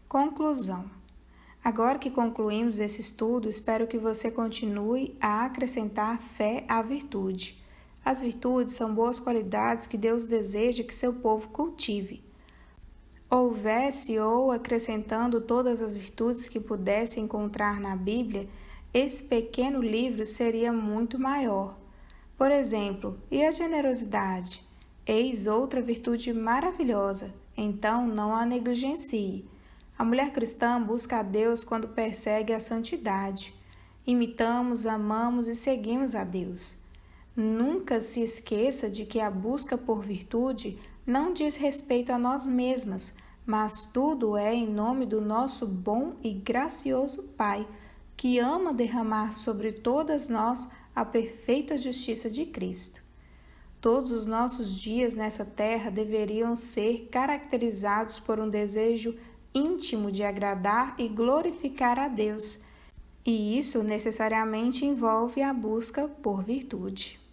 Conclusão. Agora que concluímos esse estudo, espero que você continue a acrescentar fé à virtude. As virtudes são boas qualidades que Deus deseja que seu povo cultive. Houvesse ou acrescentando todas as virtudes que pudesse encontrar na Bíblia, esse pequeno livro seria muito maior. Por exemplo, e a generosidade? Eis outra virtude maravilhosa, então não a negligencie. A mulher cristã busca a Deus quando persegue a santidade. Imitamos, amamos e seguimos a Deus. Nunca se esqueça de que a busca por virtude não diz respeito a nós mesmas, mas tudo é em nome do nosso bom e gracioso Pai, que ama derramar sobre todas nós a perfeita justiça de Cristo. Todos os nossos dias nessa terra deveriam ser caracterizados por um desejo íntimo de agradar e glorificar a Deus, e isso necessariamente envolve a busca por virtude.